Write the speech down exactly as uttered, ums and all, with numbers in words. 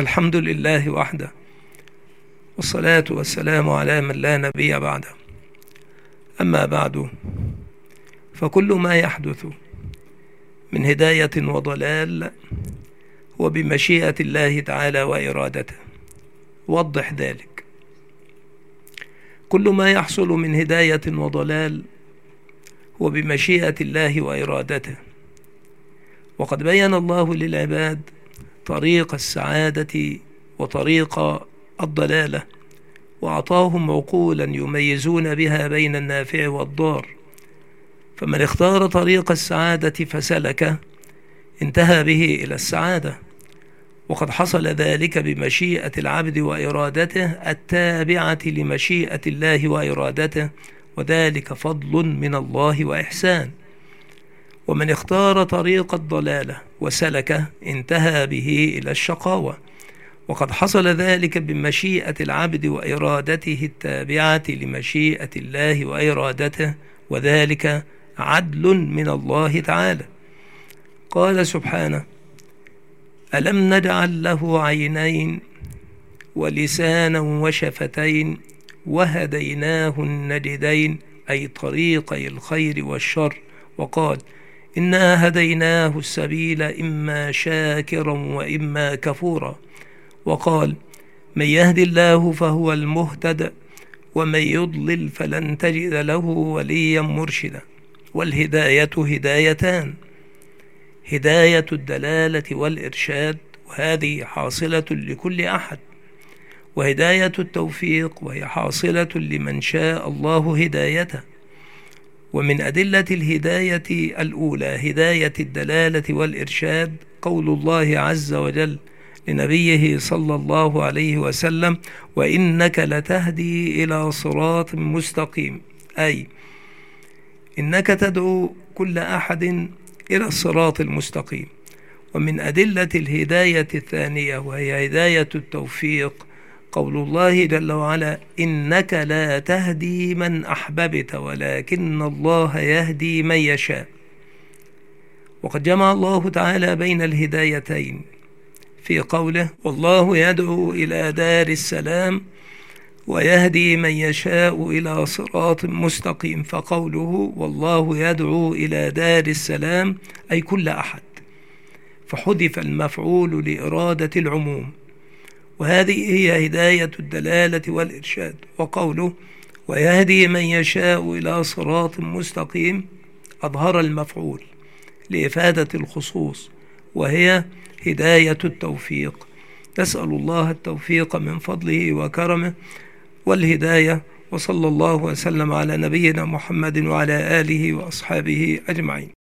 الحمد لله وحده، والصلاة والسلام على من لا نبي بعده. أما بعد، فكل ما يحدث من هداية وضلال هو بمشيئة الله تعالى وإرادته. وضح ذلك. كل ما يحصل من هداية وضلال هو بمشيئة الله وإرادته، وقد بين الله للعباد طريق السعادة وطريق الضلالة، وأعطاهم عقولا يميزون بها بين النافع والضار. فمن اختار طريق السعادة فسلك انتهى به إلى السعادة، وقد حصل ذلك بمشيئة العبد وإرادته التابعة لمشيئة الله وإرادته، وذلك فضل من الله وإحسان. ومن اختار طريق الضلالة وسلك انتهى به إلى الشقاوة، وقد حصل ذلك بمشيئة العبد وإرادته التابعة لمشيئة الله وإرادته، وذلك عدل من الله تعالى. قال سبحانه: ألم نجعل له عينين ولسانا وشفتين وهديناه النجدين، أي طريقي الخير والشر. وقال: إنا هديناه السبيل إما شاكرا وإما كفورا. وقال: من يهد الله فهو المهتد ومن يضلل فلن تجد له وليا مرشدا. والهداية هدايتان: هداية الدلالة والإرشاد، وهذه حاصلة لكل أحد، وهداية التوفيق، وهي حاصلة لمن شاء الله هدايته. ومن أدلة الهداية الأولى هداية الدلالة والإرشاد قول الله عز وجل لنبيه صلى الله عليه وسلم: وإنك لتهدي إلى صراط مستقيم، أي إنك تدعو كل أحد إلى الصراط المستقيم. ومن أدلة الهداية الثانية وهي هداية التوفيق قول الله جل وعلا: إنك لا تهدي من أحببت ولكن الله يهدي من يشاء. وقد جمع الله تعالى بين الهدايتين في قوله: والله يدعو إلى دار السلام ويهدي من يشاء إلى صراط مستقيم. فقوله والله يدعو إلى دار السلام أي كل أحد، فحذف المفعول لإرادة العموم، وهذه هي هداية الدلالة والإرشاد. وقوله ويهدي من يشاء إلى صراط مستقيم أظهر المفعول لإفادة الخصوص، وهي هداية التوفيق. نسأل الله التوفيق من فضله وكرمه والهداية، وصلى الله وسلم على نبينا محمد وعلى آله وأصحابه أجمعين.